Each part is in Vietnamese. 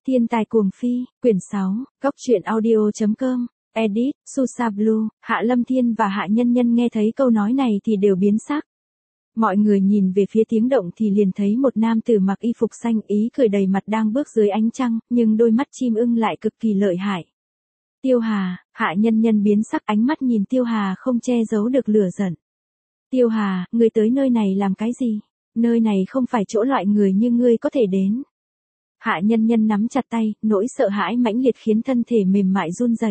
Thiên tài cuồng phi, quyển 6, Cốc truyện audio.com, edit, Susa Blue, Hạ Lâm Thiên và Hạ Nhân Nhân nghe thấy câu nói này thì đều biến sắc. Mọi người nhìn về phía tiếng động thì liền thấy một nam tử mặc y phục xanh ý cười đầy mặt đang bước dưới ánh trăng, nhưng đôi mắt chim ưng lại cực kỳ lợi hại. Tiêu Hà, Hạ Nhân Nhân biến sắc ánh mắt nhìn Tiêu Hà không che giấu được lửa giận. Tiêu Hà, ngươi tới nơi này làm cái gì? Nơi này không phải chỗ loại người như ngươi có thể đến. Hạ Nhân Nhân nắm chặt tay, nỗi sợ hãi mãnh liệt khiến thân thể mềm mại run rẩy.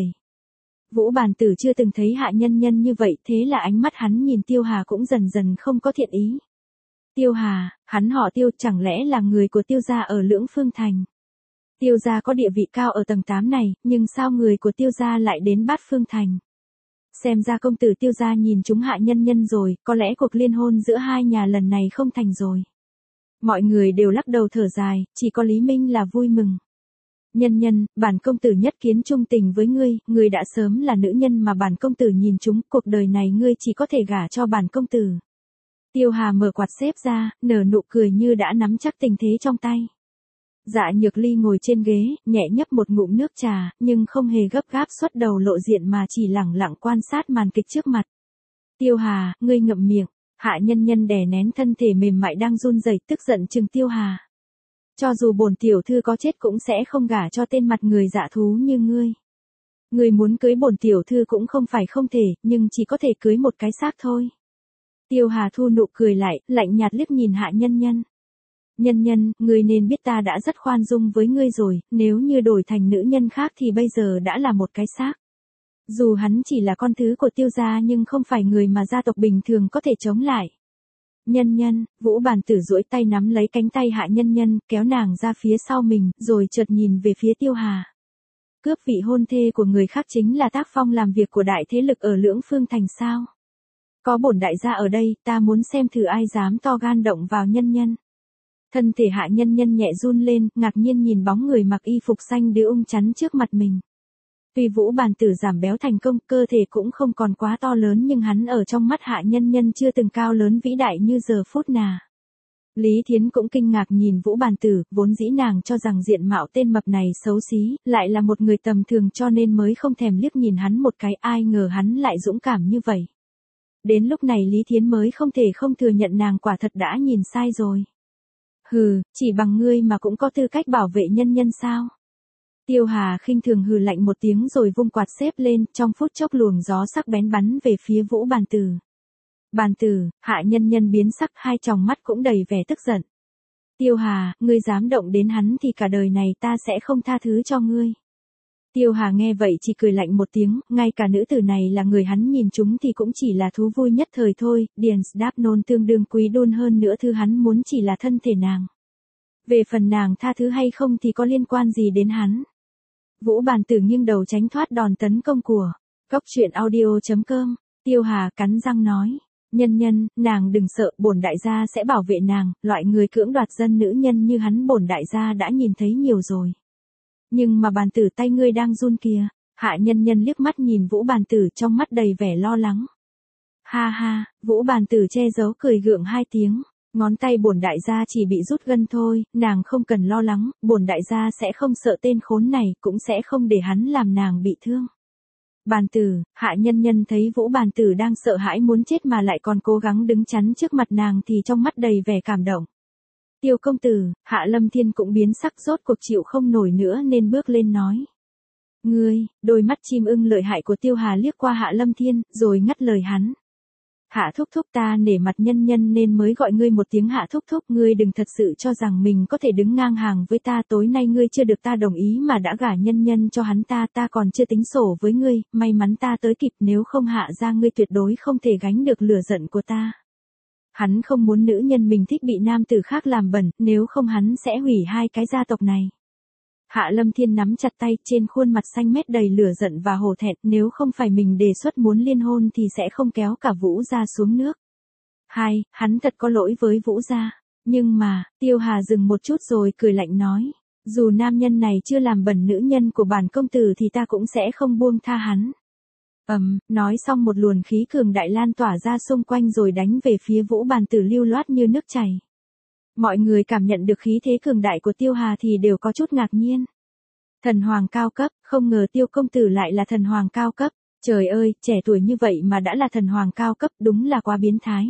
Vũ Bàn Tử chưa từng thấy Hạ Nhân Nhân như vậy, thế là ánh mắt hắn nhìn Tiêu Hà cũng dần dần không có thiện ý. Tiêu Hà, hắn họ Tiêu, chẳng lẽ là người của Tiêu gia ở Lưỡng Phương Thành? Tiêu gia có địa vị cao ở tầng 8 này, nhưng sao người của Tiêu gia lại đến Bát Phương Thành? Xem ra công tử Tiêu gia nhìn chúng Hạ Nhân Nhân rồi, có lẽ cuộc liên hôn giữa hai nhà lần này không thành rồi. Mọi người đều lắc đầu thở dài, chỉ có Lý Minh là vui mừng. Nhân Nhân, bản công tử nhất kiến trung tình với ngươi đã sớm là nữ nhân mà bản công tử nhìn chúng, cuộc đời này ngươi chỉ có thể gả cho bản công tử. Tiêu Hà mở quạt xếp ra, nở nụ cười như đã nắm chắc tình thế trong tay. Dạ Nhược Ly ngồi trên ghế, nhẹ nhấp một ngụm nước trà, nhưng không hề gấp gáp xuất đầu lộ diện mà chỉ lẳng lặng quan sát màn kịch trước mặt. Tiêu Hà, ngươi ngậm miệng. Hạ Nhân Nhân đè nén thân thể mềm mại đang run rẩy, tức giận trừng Tiêu Hà. Cho dù bổn tiểu thư có chết cũng sẽ không gả cho tên mặt người dạ thú như ngươi. Ngươi muốn cưới bổn tiểu thư cũng không phải không thể, nhưng chỉ có thể cưới một cái xác thôi. Tiêu Hà thu nụ cười lại, lạnh nhạt liếc nhìn Hạ Nhân Nhân. Nhân Nhân, ngươi nên biết ta đã rất khoan dung với ngươi rồi, nếu như đổi thành nữ nhân khác thì bây giờ đã là một cái xác. Dù hắn chỉ là con thứ của Tiêu gia nhưng không phải người mà gia tộc bình thường có thể chống lại. Nhân Nhân, Vũ Bàn Tử duỗi tay nắm lấy cánh tay Hạ Nhân Nhân, kéo nàng ra phía sau mình, rồi chợt nhìn về phía Tiêu Hà. Cướp vị hôn thê của người khác chính là tác phong làm việc của đại thế lực ở Lưỡng Phương Thành sao? Có bổn đại gia ở đây, ta muốn xem thử ai dám to gan động vào Nhân Nhân. Thân thể Hạ Nhân Nhân nhẹ run lên, ngạc nhiên nhìn bóng người mặc y phục xanh đế ung chắn trước mặt mình. Tuy Vũ Bàn Tử giảm béo thành công, cơ thể cũng không còn quá to lớn nhưng hắn ở trong mắt Hạ Nhân Nhân chưa từng cao lớn vĩ đại như giờ phút nà. Lý Thiến cũng kinh ngạc nhìn Vũ Bàn Tử, vốn dĩ nàng cho rằng diện mạo tên mập này xấu xí, lại là một người tầm thường cho nên mới không thèm liếc nhìn hắn một cái, ai ngờ hắn lại dũng cảm như vậy. Đến lúc này Lý Thiến mới không thể không thừa nhận nàng quả thật đã nhìn sai rồi. Hừ, chỉ bằng ngươi mà cũng có tư cách bảo vệ Nhân Nhân sao? Tiêu Hà khinh thường hừ lạnh một tiếng rồi vung quạt xếp lên, trong phút chốc luồng gió sắc bén bắn về phía Vũ Bàn Tử. Bàn Tử, Hạ Nhân Nhân biến sắc, hai tròng mắt cũng đầy vẻ tức giận. Tiêu Hà, ngươi dám động đến hắn thì cả đời này ta sẽ không tha thứ cho ngươi. Tiêu Hà nghe vậy chỉ cười lạnh một tiếng, ngay cả nữ tử này là người hắn nhìn chúng thì cũng chỉ là thú vui nhất thời thôi, Điền Đáp Nôn tương đương quý đôn hơn nữa, thứ hắn muốn chỉ là thân thể nàng. Về phần nàng tha thứ hay không thì có liên quan gì đến hắn. Vũ Bàn Tử nghiêng đầu tránh thoát đòn tấn công của Cốc truyện audio.com. Tiêu Hà cắn răng nói, Nhân Nhân, nàng đừng sợ, bổn đại gia sẽ bảo vệ nàng, loại người cưỡng đoạt dân nữ nhân như hắn bổn đại gia đã nhìn thấy nhiều rồi. Nhưng mà Bàn Tử tay ngươi đang run kìa. Hạ Nhân Nhân liếc mắt nhìn Vũ Bàn Tử trong mắt đầy vẻ lo lắng. Ha ha, Vũ Bàn Tử che giấu cười gượng hai tiếng. Ngón tay bổn đại gia chỉ bị rút gân thôi, nàng không cần lo lắng, bổn đại gia sẽ không sợ tên khốn này, cũng sẽ không để hắn làm nàng bị thương. Bàn Tử, Hạ Nhân Nhân thấy Vũ Bàn Tử đang sợ hãi muốn chết mà lại còn cố gắng đứng chắn trước mặt nàng thì trong mắt đầy vẻ cảm động. Tiêu công tử, Hạ Lâm Thiên cũng biến sắc, rốt cuộc chịu không nổi nữa nên bước lên nói. Ngươi, đôi mắt chim ưng lợi hại của Tiêu Hà liếc qua Hạ Lâm Thiên, rồi ngắt lời hắn. Hạ thúc thúc, ta nể mặt Nhân Nhân nên mới gọi ngươi một tiếng Hạ thúc thúc, ngươi đừng thật sự cho rằng mình có thể đứng ngang hàng với ta, tối nay ngươi chưa được ta đồng ý mà đã gả Nhân Nhân cho hắn ta còn chưa tính sổ với ngươi, may mắn ta tới kịp, nếu không Hạ gia ngươi tuyệt đối không thể gánh được lửa giận của ta. Hắn không muốn nữ nhân mình thích bị nam tử khác làm bẩn, nếu không hắn sẽ hủy hai cái gia tộc này. Hạ Lâm Thiên nắm chặt tay, trên khuôn mặt xanh mét đầy lửa giận và hổ thẹn, nếu không phải mình đề xuất muốn liên hôn thì sẽ không kéo cả Vũ gia xuống nước. Hắn thật có lỗi với Vũ gia. Nhưng mà, Tiêu Hà dừng một chút rồi cười lạnh nói, dù nam nhân này chưa làm bẩn nữ nhân của bản công tử thì ta cũng sẽ không buông tha hắn. Nói xong một luồng khí cường đại lan tỏa ra xung quanh rồi đánh về phía Vũ Bàn Tử lưu loát như nước chảy. Mọi người cảm nhận được khí thế cường đại của Tiêu Hà thì đều có chút ngạc nhiên. Thần hoàng cao cấp, không ngờ Tiêu công tử lại là thần hoàng cao cấp. Trời ơi, trẻ tuổi như vậy mà đã là thần hoàng cao cấp, đúng là quá biến thái.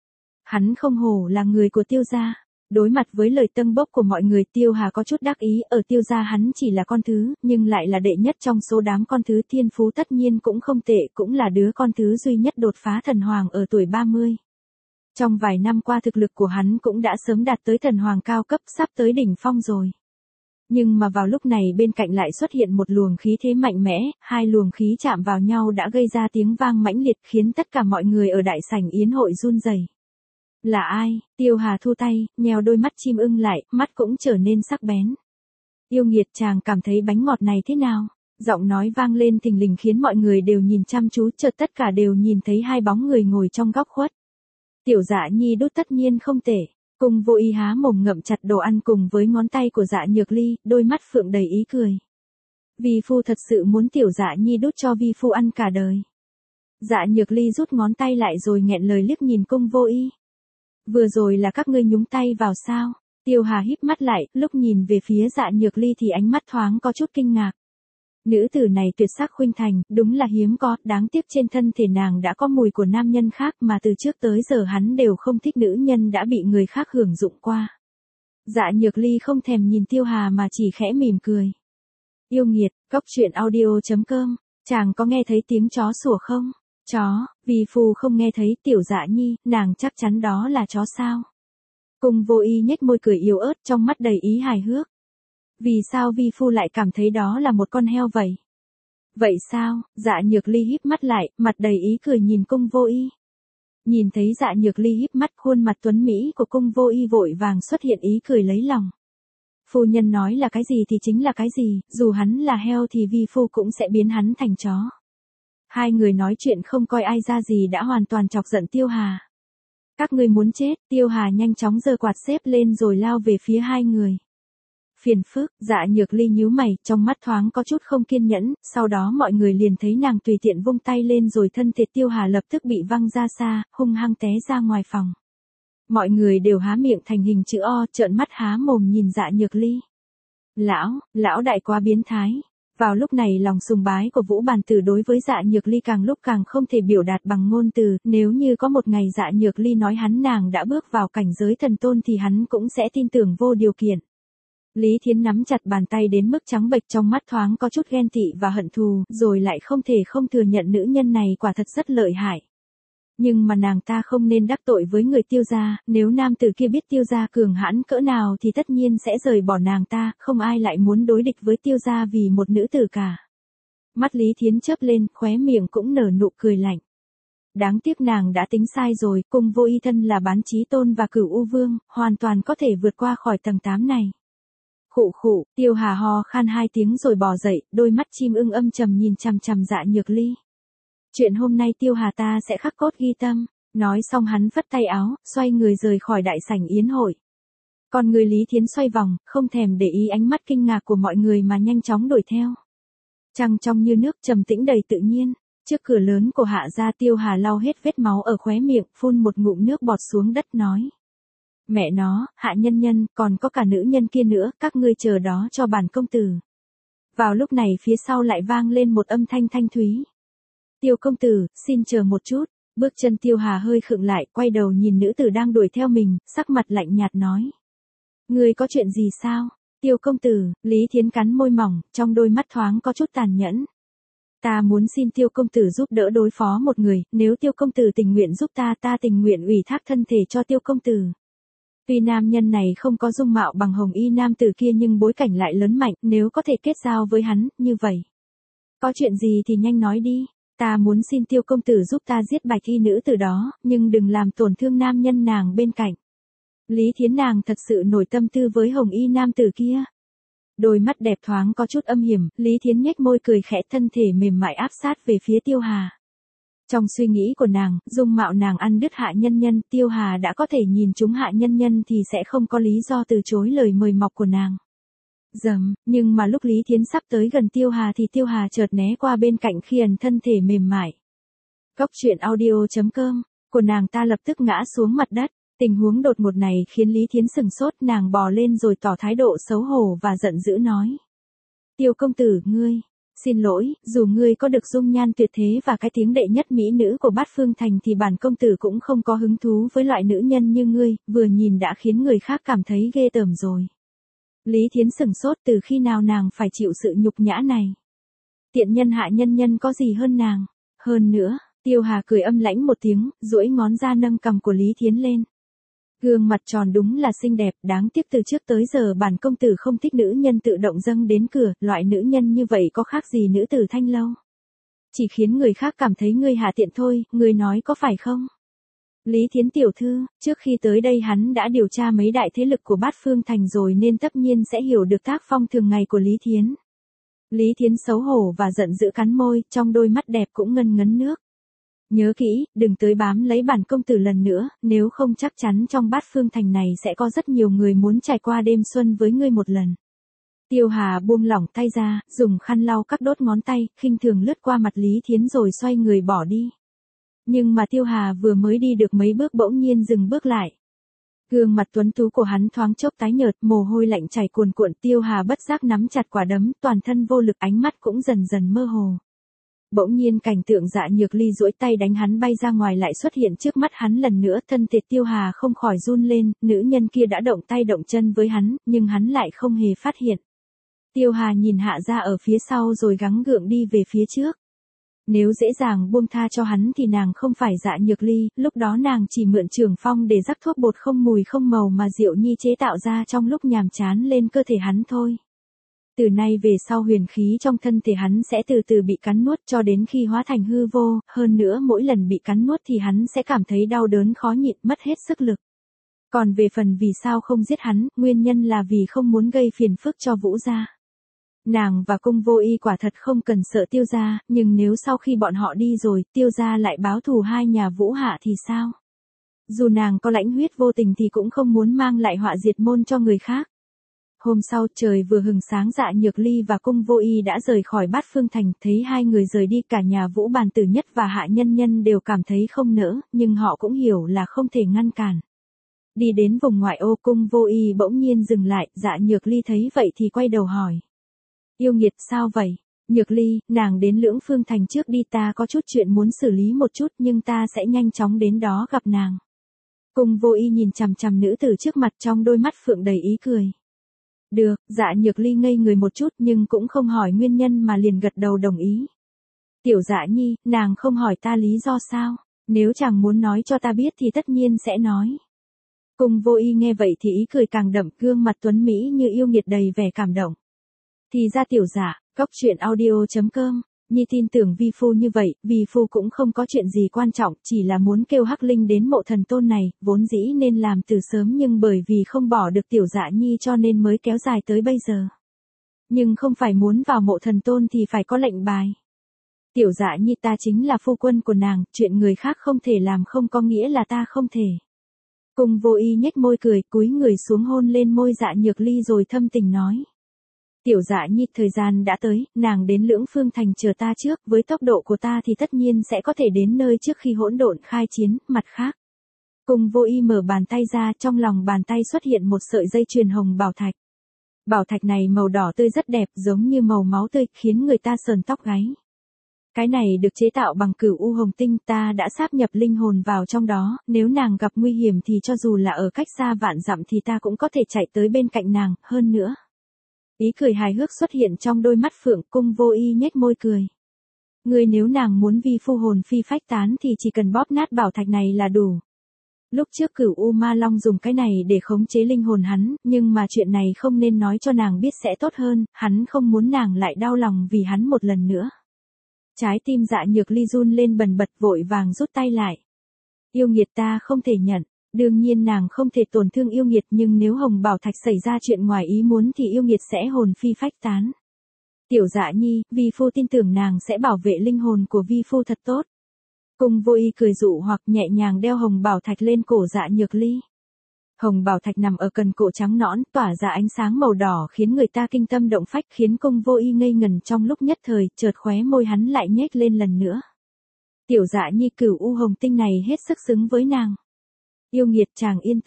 Hắn không hổ là người của Tiêu gia. Đối mặt với lời tâng bốc của mọi người, Tiêu Hà có chút đắc ý, ở Tiêu gia hắn chỉ là con thứ, nhưng lại là đệ nhất trong số đám con thứ, thiên phú tất nhiên cũng không tệ, cũng là đứa con thứ duy nhất đột phá thần hoàng ở tuổi 30. Trong vài năm qua thực lực của hắn cũng đã sớm đạt tới thần hoàng cao cấp, sắp tới đỉnh phong rồi. Nhưng mà vào lúc này bên cạnh lại xuất hiện một luồng khí thế mạnh mẽ, hai luồng khí chạm vào nhau đã gây ra tiếng vang mãnh liệt, khiến tất cả mọi người ở đại sảnh yến hội run rẩy. Là ai? Tiêu Hà thu tay, nheo đôi mắt chim ưng lại, mắt cũng trở nên sắc bén. Yêu nghiệt, chàng cảm thấy bánh ngọt này thế nào? Giọng nói vang lên thình lình khiến mọi người đều nhìn chăm chú, chợt tất cả đều nhìn thấy hai bóng người ngồi trong góc khuất. Tiểu Dạ Nhi đút tất nhiên không tệ. Cung Vô Ý há mồm ngậm chặt đồ ăn cùng với ngón tay của Dạ Nhược Ly, đôi mắt phượng đầy ý cười. Vi phu thật sự muốn Tiểu Dạ Nhi đút cho vi phu ăn cả đời. Dạ Nhược Ly rút ngón tay lại rồi nghẹn lời liếc nhìn Cung Vô Ý. Vừa rồi là các ngươi nhúng tay vào sao? Tiêu Hà híp mắt lại, lúc nhìn về phía Dạ Nhược Ly thì ánh mắt thoáng có chút kinh ngạc. Nữ tử này tuyệt sắc khuynh thành, đúng là hiếm có, đáng tiếc trên thân thể nàng đã có mùi của nam nhân khác mà từ trước tới giờ hắn đều không thích nữ nhân đã bị người khác hưởng dụng qua. Dạ Nhược Ly không thèm nhìn Tiêu Hà mà chỉ khẽ mỉm cười. Yêu nghiệt, coctruyện.audio.com, chàng có nghe thấy tiếng chó sủa không? Chó, vi phu không nghe thấy. Tiểu Dạ Nhi, nàng chắc chắn đó là chó sao? Cung Vô Ý nhếch môi cười yếu ớt, trong mắt đầy ý hài hước. Vì sao vi phu lại cảm thấy đó là một con heo vậy? Vậy sao? Dạ Nhược Ly híp mắt lại, mặt đầy ý cười nhìn Cung Vô Ý. Nhìn thấy Dạ Nhược Ly híp mắt, khuôn mặt tuấn mỹ của Cung Vô Ý vội vàng xuất hiện ý cười lấy lòng. Phu nhân nói là cái gì thì chính là cái gì, dù hắn là heo thì vi phu cũng sẽ biến hắn thành chó. Hai người nói chuyện không coi ai ra gì đã hoàn toàn chọc giận Tiêu Hà. Các ngươi muốn chết? Tiêu Hà nhanh chóng giơ quạt xếp lên rồi lao về phía hai người. Phiền phức, Dạ Nhược Ly nhíu mày, trong mắt thoáng có chút không kiên nhẫn, sau đó mọi người liền thấy nàng tùy tiện vung tay lên rồi thân thể Tiêu Hà lập tức bị văng ra xa, hung hăng té ra ngoài phòng. Mọi người đều há miệng thành hình chữ O, trợn mắt há mồm nhìn Dạ Nhược Ly. Lão đại quá biến thái. Vào lúc này lòng sùng bái của Vũ Bàn Tử đối với Dạ Nhược Ly càng lúc càng không thể biểu đạt bằng ngôn từ, nếu như có một ngày Dạ Nhược Ly nói hắn nàng đã bước vào cảnh giới thần tôn thì hắn cũng sẽ tin tưởng vô điều kiện. Lý Thiến nắm chặt bàn tay đến mức trắng bệch, trong mắt thoáng có chút ghen tị và hận thù, rồi lại không thể không thừa nhận nữ nhân này quả thật rất lợi hại. Nhưng mà nàng ta không nên đắc tội với người Tiêu gia, nếu nam tử kia biết Tiêu gia cường hãn cỡ nào thì tất nhiên sẽ rời bỏ nàng ta, không ai lại muốn đối địch với Tiêu gia vì một nữ tử cả. Mắt Lý Thiến chớp lên, khóe miệng cũng nở nụ cười lạnh. Đáng tiếc nàng đã tính sai rồi, Cung Vô Ý thân là bán chí tôn và Cửu U Vương, hoàn toàn có thể vượt qua khỏi tầng 8 này. Khụ khụ, Tiêu Hà ho khan hai tiếng rồi bò dậy, đôi mắt chim ưng âm trầm nhìn chằm chằm Dạ Nhược Ly. Chuyện hôm nay Tiêu Hà ta sẽ khắc cốt ghi tâm. Nói xong hắn vất tay áo, xoay người rời khỏi đại sảnh yến hội. Còn người Lý Thiến xoay vòng, không thèm để ý ánh mắt kinh ngạc của mọi người mà nhanh chóng đuổi theo. Trăng trong như nước, trầm tĩnh đầy tự nhiên. Trước cửa lớn của Hạ gia, Tiêu Hà lau hết vết máu ở khóe miệng, phun một ngụm nước bọt xuống đất nói. Mẹ nó, Hạ nhân nhân, còn có cả nữ nhân kia nữa, các ngươi chờ đó cho bản công tử. Vào lúc này phía sau lại vang lên một âm thanh thanh thúy. Tiêu công tử, xin chờ một chút. Bước chân Tiêu Hà hơi khựng lại, quay đầu nhìn nữ tử đang đuổi theo mình, sắc mặt lạnh nhạt nói. Ngươi có chuyện gì sao? Tiêu công tử, Lý Thiến cắn môi mỏng, trong đôi mắt thoáng có chút tàn nhẫn. Ta muốn xin Tiêu công tử giúp đỡ đối phó một người, nếu Tiêu công tử tình nguyện giúp ta tình nguyện ủy thác thân thể cho Tiêu công tử. Tuy nam nhân này không có dung mạo bằng hồng y nam tử kia nhưng bối cảnh lại lớn mạnh, nếu có thể kết giao với hắn, như vậy. Có chuyện gì thì nhanh nói đi. Ta muốn xin Tiêu công tử giúp ta giết bạch y nữ tử đó, nhưng đừng làm tổn thương nam nhân nàng bên cạnh. Lý Thiến nàng thật sự nổi tâm tư với hồng y nam tử kia. Đôi mắt đẹp thoáng có chút âm hiểm, Lý Thiến nhếch môi cười khẽ, thân thể mềm mại áp sát về phía Tiêu Hà. Trong suy nghĩ của nàng, dung mạo nàng ăn đứt Hạ nhân nhân, Tiêu Hà đã có thể nhìn trúng Hạ nhân nhân thì sẽ không có lý do từ chối lời mời mọc của nàng. Nhưng mà lúc Lý Thiến sắp tới gần Tiêu Hà thì Tiêu Hà chợt né qua bên cạnh khi ẩn thân thể mềm mại. Coctruyện.audio.com, của nàng ta lập tức ngã xuống mặt đất. Tình huống đột ngột này khiến Lý Thiến sừng sốt, nàng bò lên rồi tỏ thái độ xấu hổ và giận dữ nói. Tiêu công tử, ngươi, xin lỗi, dù ngươi có được dung nhan tuyệt thế và cái tiếng đệ nhất mỹ nữ của Bát Phương Thành thì bản công tử cũng không có hứng thú với loại nữ nhân như ngươi, vừa nhìn đã khiến người khác cảm thấy ghê tởm rồi. Lý Thiến sửng sốt, từ khi nào nàng phải chịu sự nhục nhã này. Tiện nhân hạ nhân nhân có gì hơn nàng. Hơn nữa, Tiêu Hà cười âm lãnh một tiếng, duỗi ngón ra nâng cằm của Lý Thiến lên. Gương mặt tròn đúng là xinh đẹp, đáng tiếc từ trước tới giờ bản công tử không thích nữ nhân tự động dâng đến cửa, loại nữ nhân như vậy có khác gì nữ tử thanh lâu. Chỉ khiến người khác cảm thấy ngươi hạ tiện thôi, ngươi nói có phải không? Lý Thiến tiểu thư, trước khi tới đây hắn đã điều tra mấy đại thế lực của Bát Phương Thành rồi nên tất nhiên sẽ hiểu được tác phong thường ngày của Lý Thiến. Lý Thiến xấu hổ và giận dữ cắn môi, trong đôi mắt đẹp cũng ngân ngấn nước. Nhớ kỹ, đừng tới bám lấy bản công tử lần nữa, nếu không chắc chắn trong Bát Phương Thành này sẽ có rất nhiều người muốn trải qua đêm xuân với ngươi một lần. Tiêu Hà buông lỏng tay ra, dùng khăn lau các đốt ngón tay, khinh thường lướt qua mặt Lý Thiến rồi xoay người bỏ đi. Nhưng mà Tiêu Hà vừa mới đi được mấy bước bỗng nhiên dừng bước lại. Gương mặt tuấn tú của hắn thoáng chốc tái nhợt, mồ hôi lạnh chảy cuồn cuộn, Tiêu Hà bất giác nắm chặt quả đấm, toàn thân vô lực, ánh mắt cũng dần dần mơ hồ. Bỗng nhiên cảnh tượng Dạ Nhược Ly duỗi tay đánh hắn bay ra ngoài lại xuất hiện trước mắt hắn lần nữa, thân thể Tiêu Hà không khỏi run lên, nữ nhân kia đã động tay động chân với hắn, nhưng hắn lại không hề phát hiện. Tiêu Hà nhìn Hạ Gia ở phía sau rồi gắng gượng đi về phía trước. Nếu dễ dàng buông tha cho hắn thì nàng không phải Dạ Nhược Ly, lúc đó nàng chỉ mượn Trường Phong để rắc thuốc bột không mùi không màu mà Diệu Nhi chế tạo ra trong lúc nhàm chán lên cơ thể hắn thôi. Từ nay về sau huyền khí trong thân thể hắn sẽ từ từ bị cắn nuốt cho đến khi hóa thành hư vô, hơn nữa mỗi lần bị cắn nuốt thì hắn sẽ cảm thấy đau đớn khó nhịn, mất hết sức lực. Còn về phần vì sao không giết hắn, nguyên nhân là vì không muốn gây phiền phức cho Vũ gia. Nàng và Cung Vô Y quả thật không cần sợ Tiêu gia, nhưng nếu sau khi bọn họ đi rồi, Tiêu gia lại báo thù hai nhà Vũ Hạ thì sao? Dù nàng có lãnh huyết vô tình thì cũng không muốn mang lại họa diệt môn cho người khác. Hôm sau trời vừa hừng sáng, Dạ Nhược Ly và Cung Vô Y đã rời khỏi Bát Phương Thành, thấy hai người rời đi cả nhà Vũ Bàn Tử Nhất và Hạ Nhân Nhân đều cảm thấy không nỡ, nhưng họ cũng hiểu là không thể ngăn cản. Đi đến vùng ngoại ô, Cung Vô Y bỗng nhiên dừng lại, Dạ Nhược Ly thấy vậy thì quay đầu hỏi. Yêu nghiệt, sao vậy? Nhược Ly, nàng đến Lưỡng Phương Thành trước đi, ta có chút chuyện muốn xử lý một chút nhưng ta sẽ nhanh chóng đến đó gặp nàng. Cung Vô Y nhìn chằm chằm nữ tử trước mặt, trong đôi mắt phượng đầy ý cười. Được, Dạ Nhược Ly ngây người một chút nhưng cũng không hỏi nguyên nhân mà liền gật đầu đồng ý. Tiểu Dạ Nhi, nàng không hỏi ta lý do sao? Nếu chàng muốn nói cho ta biết thì tất nhiên sẽ nói. Cung Vô Y nghe vậy thì ý cười càng đậm, gương mặt tuấn mỹ như yêu nghiệt đầy vẻ cảm động. Thì ra tiểu Dạ, goctruyện.audio.com, Nhi tin tưởng vi phu như vậy, vi phu cũng không có chuyện gì quan trọng, chỉ là muốn kêu Hắc Linh đến mộ thần tôn này, vốn dĩ nên làm từ sớm nhưng bởi vì không bỏ được tiểu Dạ Nhi cho nên mới kéo dài tới bây giờ. Nhưng không phải muốn vào mộ thần tôn thì phải có lệnh bài. Tiểu Dạ Nhi ta chính là phu quân của nàng, chuyện người khác không thể làm không có nghĩa là ta không thể. Cung Vô Y nhếch môi cười, cúi người xuống hôn lên môi Dạ Nhược Ly rồi thâm tình nói. Tiểu Dạ Nhi, thời gian đã tới, nàng đến Lưỡng Phương Thành chờ ta trước, với tốc độ của ta thì tất nhiên sẽ có thể đến nơi trước khi hỗn độn khai chiến, mặt khác. Cung Vô Y mở bàn tay ra, trong lòng bàn tay xuất hiện một sợi dây chuyền hồng bảo thạch. Bảo thạch này màu đỏ tươi rất đẹp, giống như màu máu tươi, khiến người ta sờn tóc gáy. Cái này được chế tạo bằng Cửu U Hồng Tinh, ta đã sáp nhập linh hồn vào trong đó, nếu nàng gặp nguy hiểm thì cho dù là ở cách xa vạn dặm thì ta cũng có thể chạy tới bên cạnh nàng, hơn nữa. Ý cười hài hước xuất hiện trong đôi mắt phượng, Cung Vô Y nhếch môi cười. Ngươi nếu nàng muốn vi phu hồn phi phách tán thì chỉ cần bóp nát bảo thạch này là đủ. Lúc trước Cửu U Ma Long dùng cái này để khống chế linh hồn hắn, nhưng mà chuyện này không nên nói cho nàng biết sẽ tốt hơn, hắn không muốn nàng lại đau lòng vì hắn một lần nữa. Trái tim Dạ Nhược Ly run lên bần bật, vội vàng rút tay lại. Yêu nghiệt, ta không thể nhận. Đương nhiên nàng không thể tổn thương yêu nghiệt, nhưng nếu hồng bảo thạch xảy ra chuyện ngoài ý muốn thì yêu nghiệt sẽ hồn phi phách tán. Tiểu Dạ Nhi, vi phu tin tưởng nàng sẽ bảo vệ linh hồn của vi phu thật tốt. Cung Vô Y cười dụ hoặc nhẹ nhàng đeo hồng bảo thạch lên cổ Dạ Nhược Ly. Hồng bảo thạch nằm ở cần cổ trắng nõn, tỏa ra ánh sáng màu đỏ khiến người ta kinh tâm động phách, khiến Cung Vô Y ngây ngần trong lúc nhất thời, chợt khóe môi hắn lại nhếch lên lần nữa. Tiểu Dạ Nhi, Cửu U Hồng Tinh này hết sức xứng với nàng. Yêu nghiệt, chàng yên tâm,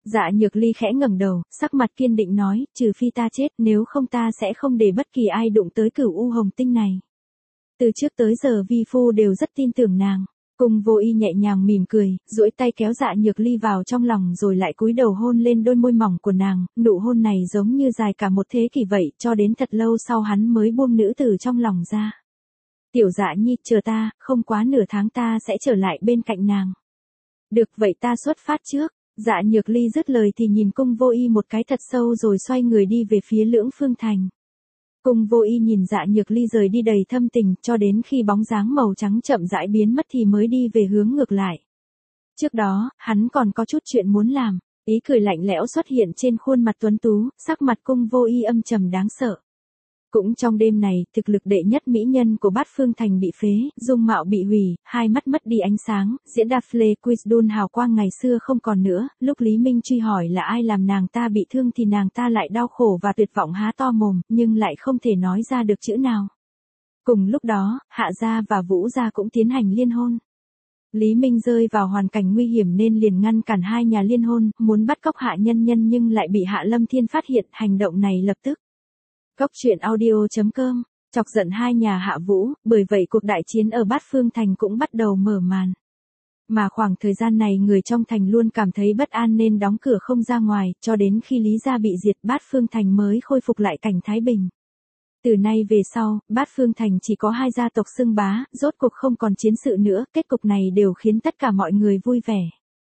Dạ Nhược Ly khẽ ngẩng đầu, sắc mặt kiên định nói, trừ phi ta chết, nếu không ta sẽ không để bất kỳ ai đụng tới Cửu U Hồng Tinh này. Từ trước tới giờ vi phu đều rất tin tưởng nàng. Cung Vô Y nhẹ nhàng mỉm cười, duỗi tay kéo Dạ Nhược Ly vào trong lòng rồi lại cúi đầu hôn lên đôi môi mỏng của nàng, nụ hôn này giống như dài cả một thế kỷ vậy, cho đến thật lâu sau hắn mới buông nữ tử trong lòng ra. Tiểu Dạ Nhi, chờ ta, không quá nửa tháng ta sẽ trở lại bên cạnh nàng. Được vậy ta xuất phát trước. Dạ Nhược Ly dứt lời thì nhìn Cung Vô Y một cái thật sâu rồi xoay người đi về phía Lưỡng Phương Thành. Cung Vô Y nhìn Dạ Nhược Ly rời đi đầy thâm tình, cho đến khi bóng dáng màu trắng chậm rãi biến mất thì mới đi về hướng ngược lại. Trước đó, hắn còn có chút chuyện muốn làm, ý cười lạnh lẽo xuất hiện trên khuôn mặt tuấn tú, sắc mặt Cung Vô Y âm trầm đáng sợ. Cũng trong đêm này, thực lực đệ nhất mỹ nhân của Bát Phương Thành bị phế, dung mạo bị hủy, hai mắt mất đi ánh sáng, diễn Daphne Quisdun hào quang ngày xưa không còn nữa, lúc Lý Minh truy hỏi là ai làm nàng ta bị thương thì nàng ta lại đau khổ và tuyệt vọng há to mồm, nhưng lại không thể nói ra được chữ nào. Cùng lúc đó, Hạ gia và Vũ gia cũng tiến hành liên hôn. Lý Minh rơi vào hoàn cảnh nguy hiểm nên liền ngăn cản hai nhà liên hôn, muốn bắt cóc Hạ Nhân Nhân nhưng lại bị Hạ Lâm Thiên phát hiện, hành động này lập tức. Cốc truyện audio.com, chọc giận hai nhà Hạ Vũ, bởi vậy cuộc đại chiến ở Bát Phương Thành cũng bắt đầu mở màn. Mà khoảng thời gian này người trong thành luôn cảm thấy bất an nên đóng cửa không ra ngoài, cho đến khi Lý gia bị diệt Bát Phương Thành mới khôi phục lại cảnh thái bình. Từ nay về sau, Bát Phương Thành chỉ có hai gia tộc xưng bá, rốt cuộc không còn chiến sự nữa, kết cục này đều khiến tất cả mọi người vui vẻ.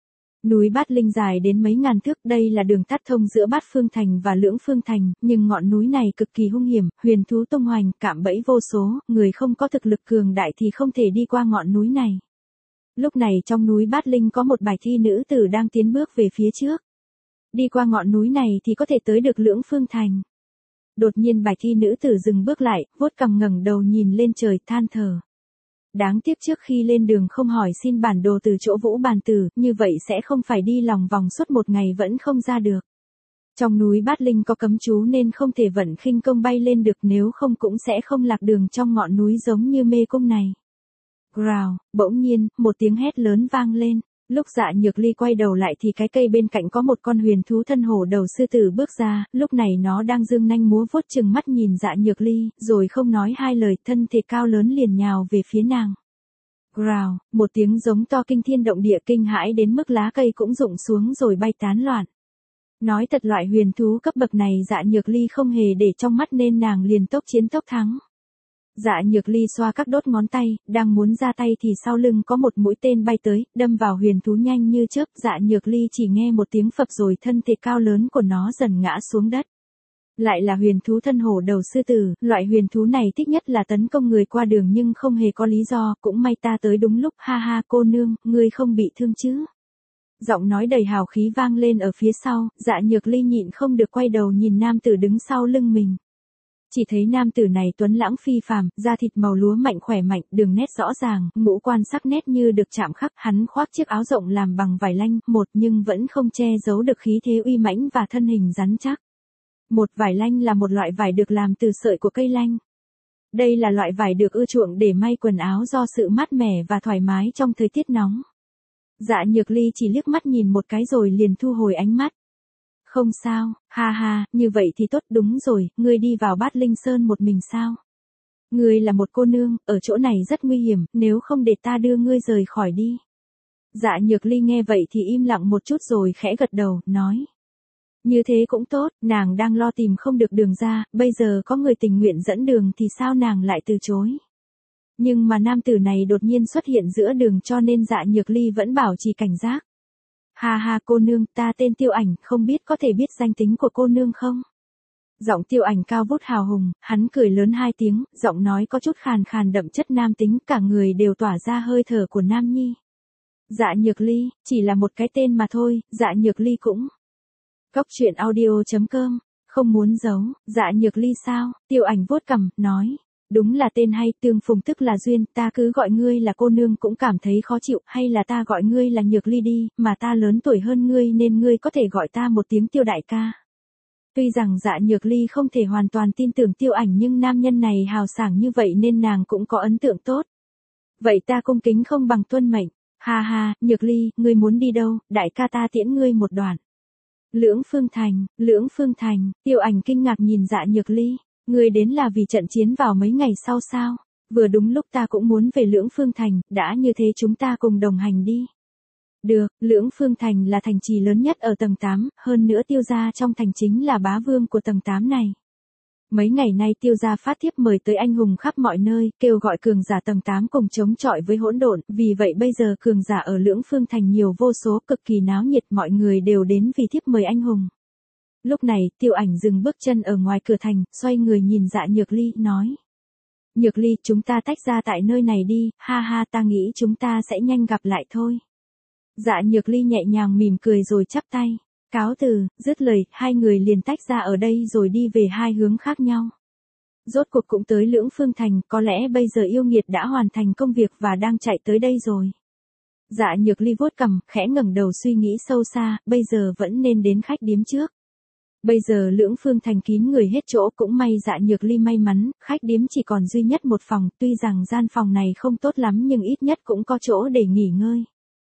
Núi Bát Linh dài đến mấy ngàn thước, đây là đường tắt thông giữa Bát Phương Thành và Lưỡng Phương Thành, nhưng ngọn núi này cực kỳ hung hiểm, huyền thú tung hoành, cạm bẫy vô số, người không có thực lực cường đại thì không thể đi qua ngọn núi này. Lúc này trong núi Bát Linh có một bài thi nữ tử đang tiến bước về phía trước. Đi qua ngọn núi này thì có thể tới được Lưỡng Phương Thành. Đột nhiên bài thi nữ tử dừng bước lại, vuốt cằm ngẩng đầu nhìn lên trời, than thở. Đáng tiếc trước khi lên đường không hỏi xin bản đồ từ chỗ Vũ Bàn Tử, như vậy sẽ không phải đi lòng vòng suốt một ngày vẫn không ra được. Trong núi Bát Linh có cấm chú nên không thể vận khinh công bay lên được, nếu không cũng sẽ không lạc đường trong ngọn núi giống như mê cung này. Growl, bỗng nhiên, một tiếng hét lớn vang lên. Lúc Dạ Nhược Ly quay đầu lại thì cái cây bên cạnh có một con huyền thú thân hổ đầu sư tử bước ra, lúc này nó đang dương nanh múa vuốt chừng mắt nhìn Dạ Nhược Ly, rồi không nói hai lời, thân thể cao lớn liền nhào về phía nàng. Growl, một tiếng giống to kinh thiên động địa, kinh hãi đến mức lá cây cũng rụng xuống rồi bay tán loạn. Nói thật, loại huyền thú cấp bậc này Dạ Nhược Ly không hề để trong mắt nên nàng liền tốc chiến tốc thắng. Dạ Nhược Ly xoa các đốt ngón tay, đang muốn ra tay thì sau lưng có một mũi tên bay tới, đâm vào huyền thú nhanh như chớp. Dạ Nhược Ly chỉ nghe một tiếng phập rồi thân thể cao lớn của nó dần ngã xuống đất. Lại là huyền thú thân hổ đầu sư tử, loại huyền thú này thích nhất là tấn công người qua đường nhưng không hề có lý do, cũng may ta tới đúng lúc, ha ha cô nương, ngươi không bị thương chứ. Giọng nói đầy hào khí vang lên ở phía sau, Dạ Nhược Ly nhịn không được quay đầu nhìn nam tử đứng sau lưng mình. Chỉ thấy nam tử này tuấn lãng phi phàm, da thịt màu lúa mạnh khỏe mạnh, đường nét rõ ràng, ngũ quan sắc nét như được chạm khắc, hắn khoác chiếc áo rộng làm bằng vải lanh, nhưng vẫn không che giấu được khí thế uy mãnh và thân hình rắn chắc. Một vải lanh là một loại vải được làm từ sợi của cây lanh. Đây là loại vải được ưa chuộng để may quần áo do sự mát mẻ và thoải mái trong thời tiết nóng. Dạ Nhược Ly chỉ liếc mắt nhìn một cái rồi liền thu hồi ánh mắt. Không sao, ha ha, như vậy thì tốt, đúng rồi, ngươi đi vào Bát Linh Sơn một mình sao? Ngươi là một cô nương, ở chỗ này rất nguy hiểm, nếu không để ta đưa ngươi rời khỏi đi. Dạ Nhược Ly nghe vậy thì im lặng một chút rồi khẽ gật đầu, nói. Như thế cũng tốt, nàng đang lo tìm không được đường ra, bây giờ có người tình nguyện dẫn đường thì sao nàng lại từ chối. Nhưng mà nam tử này đột nhiên xuất hiện giữa đường cho nên Dạ Nhược Ly vẫn bảo trì cảnh giác. Ha ha cô nương, ta tên Tiêu Ảnh, không biết có thể biết danh tính của cô nương không? Giọng Tiêu Ảnh cao vút hào hùng, hắn cười lớn hai tiếng, giọng nói có chút khàn khàn đậm chất nam tính, cả người đều tỏa ra hơi thở của nam nhi. Dạ Nhược Ly, chỉ là một cái tên mà thôi, Dạ Nhược Ly cũng. Cốc truyện audio.com, không muốn giấu, Dạ Nhược Ly sao? Tiêu Ảnh vuốt cằm, nói. Đúng là tên hay, tương phùng tức là duyên, ta cứ gọi ngươi là cô nương cũng cảm thấy khó chịu, hay là ta gọi ngươi là Nhược Ly đi, mà ta lớn tuổi hơn ngươi nên ngươi có thể gọi ta một tiếng Tiêu đại ca. Tuy rằng Dạ Nhược Ly không thể hoàn toàn tin tưởng Tiêu Ảnh nhưng nam nhân này hào sảng như vậy nên nàng cũng có ấn tượng tốt. Vậy ta cung kính không bằng tuân mệnh, ha ha, Nhược Ly, ngươi muốn đi đâu, đại ca ta tiễn ngươi một đoạn. Lưỡng Phương Thành, Tiêu Ảnh kinh ngạc nhìn Dạ Nhược Ly, ngươi đến là vì trận chiến vào mấy ngày sau sao? Vừa đúng lúc ta cũng muốn về Lưỡng Phương Thành, đã như thế chúng ta cùng đồng hành đi. Được, Lưỡng Phương Thành là thành trì lớn nhất ở tầng 8, hơn nữa Tiêu gia trong thành chính là bá vương của tầng 8 này. Mấy ngày nay Tiêu gia phát thiếp mời tới anh hùng khắp mọi nơi, kêu gọi cường giả tầng 8 cùng chống chọi với hỗn độn, vì vậy bây giờ cường giả ở Lưỡng Phương Thành nhiều vô số, cực kỳ náo nhiệt, mọi người đều đến vì thiếp mời anh hùng. Lúc này, Tiêu Ảnh dừng bước chân ở ngoài cửa thành, xoay người nhìn Dạ Nhược Ly, nói. Nhược Ly, chúng ta tách ra tại nơi này đi, ha ha, ta nghĩ chúng ta sẽ nhanh gặp lại thôi. Dạ Nhược Ly nhẹ nhàng mỉm cười rồi chắp tay. Cáo từ, dứt lời, hai người liền tách ra ở đây rồi đi về hai hướng khác nhau. Rốt cuộc cũng tới Lưỡng Phương Thành, có lẽ bây giờ yêu nghiệt đã hoàn thành công việc và đang chạy tới đây rồi. Dạ Nhược Ly vuốt cằm, khẽ ngẩng đầu suy nghĩ sâu xa, bây giờ vẫn nên đến khách điếm trước. Bây giờ Lưỡng Phương Thành kín người hết chỗ, cũng may Dạ Nhược Ly may mắn, khách điếm chỉ còn duy nhất một phòng, tuy rằng gian phòng này không tốt lắm nhưng ít nhất cũng có chỗ để nghỉ ngơi.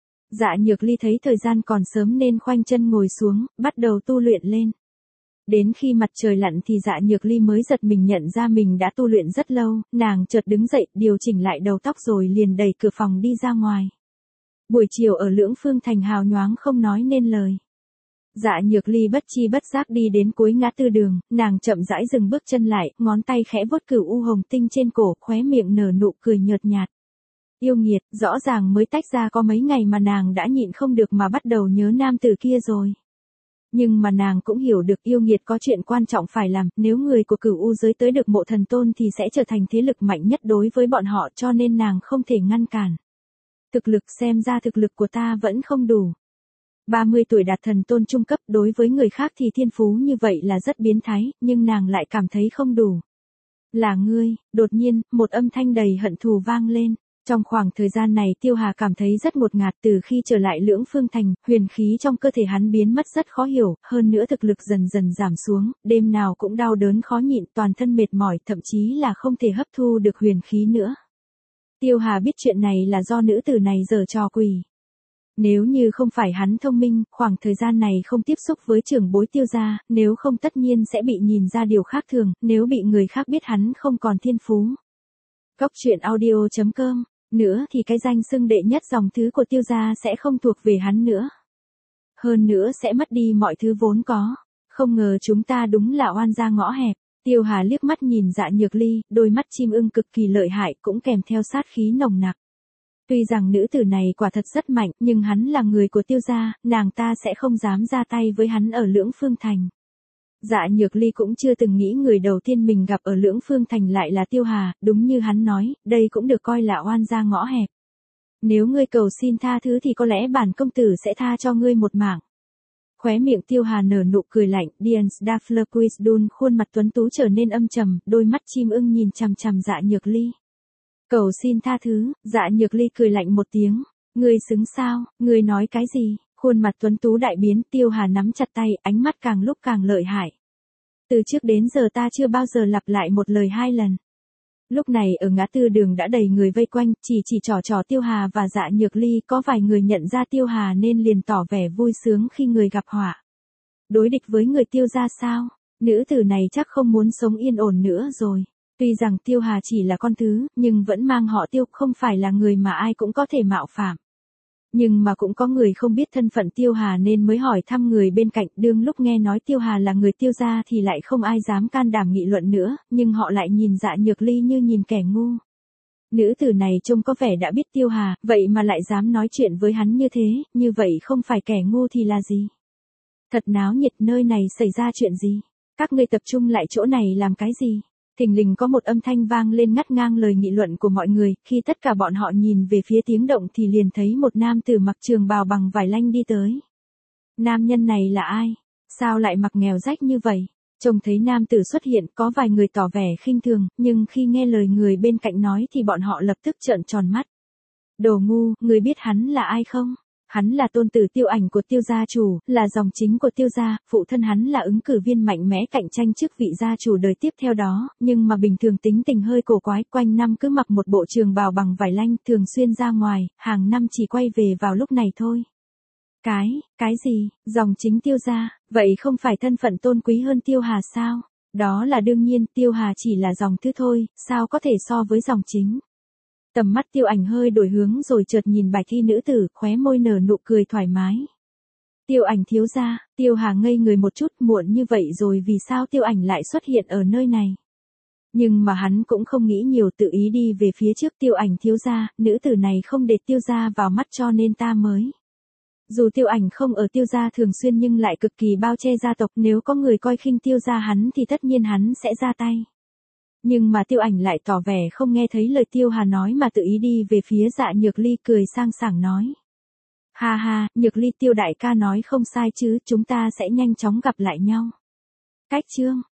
Dạ Nhược Ly thấy thời gian còn sớm nên khoanh chân ngồi xuống, bắt đầu tu luyện lên. Đến khi mặt trời lặn thì Dạ Nhược Ly mới giật mình nhận ra mình đã tu luyện rất lâu, nàng chợt đứng dậy, điều chỉnh lại đầu tóc rồi liền đẩy cửa phòng đi ra ngoài. Buổi chiều ở Lưỡng Phương Thành hào nhoáng không nói nên lời. Dạ Nhược Ly bất chi bất giác đi đến cuối ngã tư đường, nàng chậm rãi dừng bước chân lại, ngón tay khẽ vuốt cửu u hồng tinh trên cổ, khóe miệng nở nụ cười nhợt nhạt. Yêu nghiệt, rõ ràng mới tách ra có mấy ngày mà nàng đã nhịn không được mà bắt đầu nhớ nam tử kia rồi. Nhưng mà nàng cũng hiểu được yêu nghiệt có chuyện quan trọng phải làm, nếu người của Cửu U giới tới được Mộ Thần Tôn thì sẽ trở thành thế lực mạnh nhất đối với bọn họ, cho nên nàng không thể ngăn cản. Thực lực, xem ra thực lực của ta vẫn không đủ. 30 tuổi đạt thần tôn trung cấp, đối với người khác thì thiên phú như vậy là rất biến thái, nhưng nàng lại cảm thấy không đủ. Là ngươi, đột nhiên, một âm thanh đầy hận thù vang lên. Trong khoảng thời gian này Tiêu Hà cảm thấy rất ngột ngạt, từ khi trở lại Lưỡng Phương Thành, huyền khí trong cơ thể hắn biến mất rất khó hiểu, hơn nữa thực lực dần dần giảm xuống, đêm nào cũng đau đớn khó nhịn, toàn thân mệt mỏi, thậm chí là không thể hấp thu được huyền khí nữa. Tiêu Hà biết chuyện này là do nữ tử này giở trò quỷ. Nếu như không phải hắn thông minh, khoảng thời gian này không tiếp xúc với trưởng bối Tiêu gia, nếu không tất nhiên sẽ bị nhìn ra điều khác thường, nếu bị người khác biết hắn không còn thiên phú. Góc truyện audio.com. Nữa thì cái danh xưng đệ nhất dòng thứ của Tiêu gia sẽ không thuộc về hắn nữa. Hơn nữa sẽ mất đi mọi thứ vốn có. Không ngờ chúng ta đúng là oan gia ngõ hẹp. Tiêu Hà liếc mắt nhìn Dạ Nhược Ly, đôi mắt chim ưng cực kỳ lợi hại, cũng kèm theo sát khí nồng nặc. Tuy rằng nữ tử này quả thật rất mạnh, nhưng hắn là người của Tiêu gia, nàng ta sẽ không dám ra tay với hắn ở Lưỡng Phương Thành. Dạ Nhược Ly cũng chưa từng nghĩ người đầu tiên mình gặp ở Lưỡng Phương Thành lại là Tiêu Hà, đúng như hắn nói, đây cũng được coi là oan gia ngõ hẹp. Nếu ngươi cầu xin tha thứ thì có lẽ bản công tử sẽ tha cho ngươi một mạng. Khóe miệng Tiêu Hà nở nụ cười lạnh, Diens Daflequisdun, khuôn mặt tuấn tú trở nên âm trầm, đôi mắt chim ưng nhìn chằm chằm Dạ Nhược Ly. Cầu xin tha thứ, Dạ Nhược Ly cười lạnh một tiếng, ngươi xứng sao, ngươi nói cái gì? Khuôn mặt tuấn tú đại biến, Tiêu Hà nắm chặt tay, ánh mắt càng lúc càng lợi hại. Từ trước đến giờ ta chưa bao giờ lặp lại một lời hai lần. Lúc này ở ngã tư đường đã đầy người vây quanh, chỉ trò Tiêu Hà và Dạ Nhược Ly, có vài người nhận ra Tiêu Hà nên liền tỏ vẻ vui sướng khi người gặp họa. Đối địch với người Tiêu gia sao? Nữ tử này chắc không muốn sống yên ổn nữa rồi. Tuy rằng Tiêu Hà chỉ là con thứ, nhưng vẫn mang họ Tiêu, không phải là người mà ai cũng có thể mạo phạm. Nhưng mà cũng có người không biết thân phận Tiêu Hà nên mới hỏi thăm người bên cạnh, đương lúc nghe nói Tiêu Hà là người Tiêu gia thì lại không ai dám can đảm nghị luận nữa, nhưng họ lại nhìn Dạ Nhược Ly như nhìn kẻ ngu. Nữ tử này trông có vẻ đã biết Tiêu Hà, vậy mà lại dám nói chuyện với hắn như thế, như vậy không phải kẻ ngu thì là gì? Thật náo nhiệt, nơi này xảy ra chuyện gì? Các ngươi tập trung lại chỗ này làm cái gì? Thình lình có một âm thanh vang lên ngắt ngang lời nghị luận của mọi người, khi tất cả bọn họ nhìn về phía tiếng động thì liền thấy một nam tử mặc trường bào bằng vải lanh đi tới. Nam nhân này là ai? Sao lại mặc nghèo rách như vậy? Trông thấy nam tử xuất hiện, có vài người tỏ vẻ khinh thường, nhưng khi nghe lời người bên cạnh nói thì bọn họ lập tức trợn tròn mắt. Đồ ngu, người biết hắn là ai không? Hắn là tôn tử Tiêu Ảnh của Tiêu gia chủ, là dòng chính của Tiêu gia, phụ thân hắn là ứng cử viên mạnh mẽ cạnh tranh chức vị gia chủ đời tiếp theo đó, nhưng mà bình thường tính tình hơi cổ quái, quanh năm cứ mặc một bộ trường bào bằng vải lanh, thường xuyên ra ngoài, hàng năm chỉ quay về vào lúc này thôi. Cái gì, dòng chính Tiêu gia, vậy không phải thân phận tôn quý hơn Tiêu Hà sao? Đó là đương nhiên, Tiêu Hà chỉ là dòng thứ thôi, sao có thể so với dòng chính. Tầm mắt Tiêu Ảnh hơi đổi hướng rồi chợt nhìn bạch y nữ tử, khóe môi nở nụ cười thoải mái. Tiêu Ảnh thiếu gia, Tiêu Hà ngây người một chút, muộn như vậy rồi vì sao Tiêu Ảnh lại xuất hiện ở nơi này. Nhưng mà hắn cũng không nghĩ nhiều, tự ý đi về phía trước. Tiêu Ảnh thiếu gia, nữ tử này không để Tiêu gia vào mắt cho nên ta mới. Dù Tiêu Ảnh không ở Tiêu gia thường xuyên nhưng lại cực kỳ bao che gia tộc, nếu có người coi khinh Tiêu gia hắn thì tất nhiên hắn sẽ ra tay. Nhưng mà Tiêu Ảnh lại tỏ vẻ không nghe thấy lời Tiêu Hà nói mà tự ý đi về phía Dạ Nhược Ly, cười sang sảng nói. Ha ha, Nhược Ly, Tiêu đại ca nói không sai chứ, chúng ta sẽ nhanh chóng gặp lại nhau. Cách chương